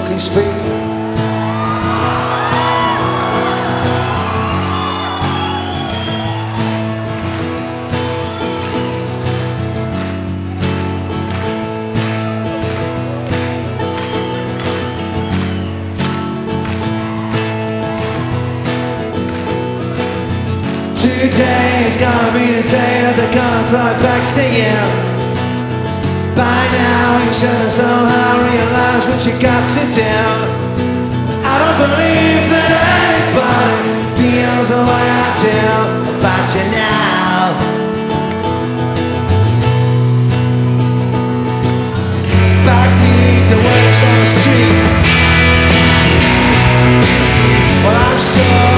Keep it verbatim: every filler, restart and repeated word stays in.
Can you speak? Today is gonna be the day that they're gonna throw it back to you. By now you should have somehow realized what you got to do. I don't believe that anybody feels the way I do about you now. Backbeat the words on the street. Well, I'm sure